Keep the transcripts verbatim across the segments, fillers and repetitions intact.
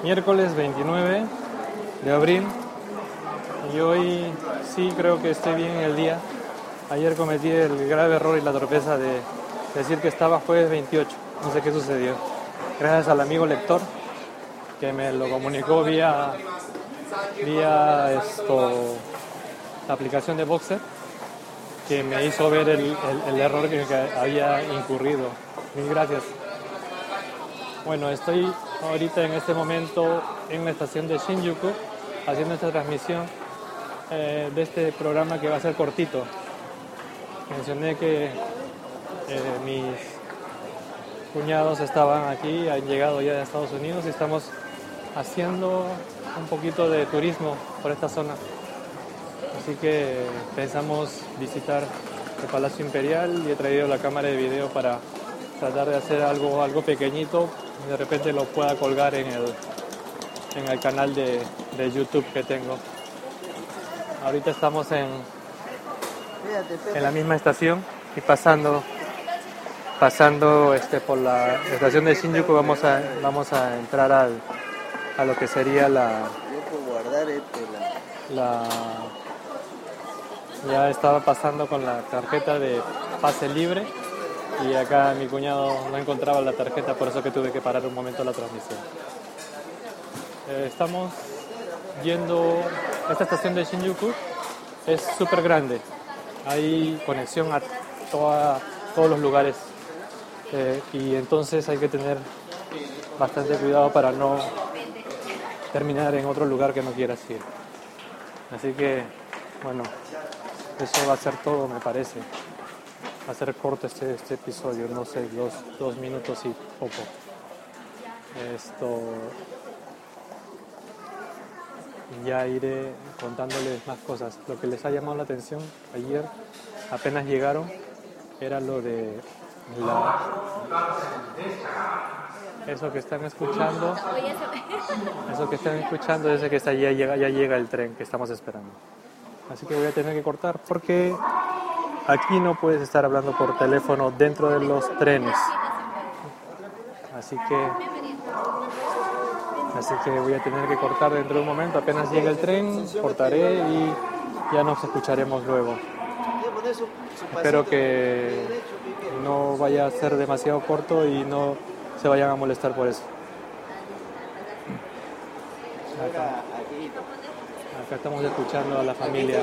miércoles veintinueve de abril y hoy sí creo que estoy bien en el día. Ayer cometí el grave error y la torpeza de decir que estaba jueves veintiocho, no sé qué sucedió. Gracias al amigo lector que me lo comunicó vía, vía esto, la aplicación de Boxer, que me hizo ver el, el, el error que, que había incurrido. Mil gracias. Bueno, estoy ahorita en este momento en la estación de Shinjuku haciendo esta transmisión eh, de este programa que va a ser cortito. Mencioné que eh, mis cuñados estaban aquí, han llegado ya de Estados Unidos y estamos haciendo un poquito de turismo por esta zona. Así que pensamos visitar el Palacio Imperial y he traído la cámara de video para tratar de hacer algo, algo pequeñito. De repente lo pueda colgar en el, en el canal de, de YouTube que tengo. Ahorita estamos en, en la misma estación y pasando, pasando este, por la estación de Shinjuku vamos a, vamos a entrar al, a lo que sería la, la... Ya estaba pasando con la tarjeta de pase libre y acá mi cuñado no encontraba la tarjeta, por eso que tuve que parar un momento la transmisión. Eh, estamos yendo, esta estación de Shinjuku es súper grande, hay conexión a toda, todos los lugares eh, y entonces hay que tener bastante cuidado para no terminar en otro lugar que no quieras ir. Así que, bueno, eso va a ser todo, me parece. Va a ser corto este, este episodio, no sé, dos, dos minutos y poco. Esto... Ya iré contándoles más cosas. Lo que les ha llamado la atención ayer, apenas llegaron, era lo de la... Eso que están escuchando, eso que están escuchando es que está, ya, llega, ya llega el tren que estamos esperando. Así que voy a tener que cortar porque aquí no puedes estar hablando por teléfono dentro de los trenes. Así que, así que voy a tener que cortar dentro de un momento. Apenas llegue el tren, cortaré y ya nos escucharemos luego. Espero que no vaya a ser demasiado corto y no se vayan a molestar por eso. Acá, acá estamos escuchando a la familia.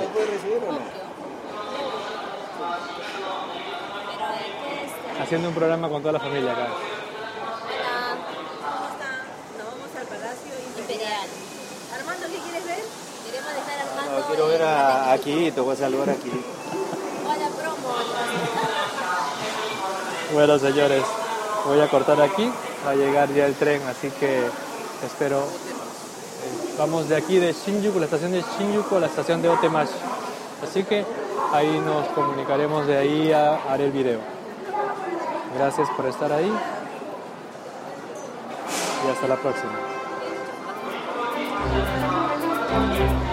Haciendo un programa con toda la familia acá. Hola, ¿cómo están? Nos vamos al Palacio Imperial. Armando, ¿qué quieres ver? Queremos dejar a Armando. No, quiero ver a Akirito, voy a saludar a Akirito. Hola, promo. Bueno, señores, voy a cortar aquí. Va a llegar ya el tren, así que espero. Vamos de aquí de Shinjuku, la estación de Shinjuku a la estación de Otemachi. Así que ahí nos comunicaremos, de ahí a, haré el video. Gracias por estar ahí y hasta la próxima.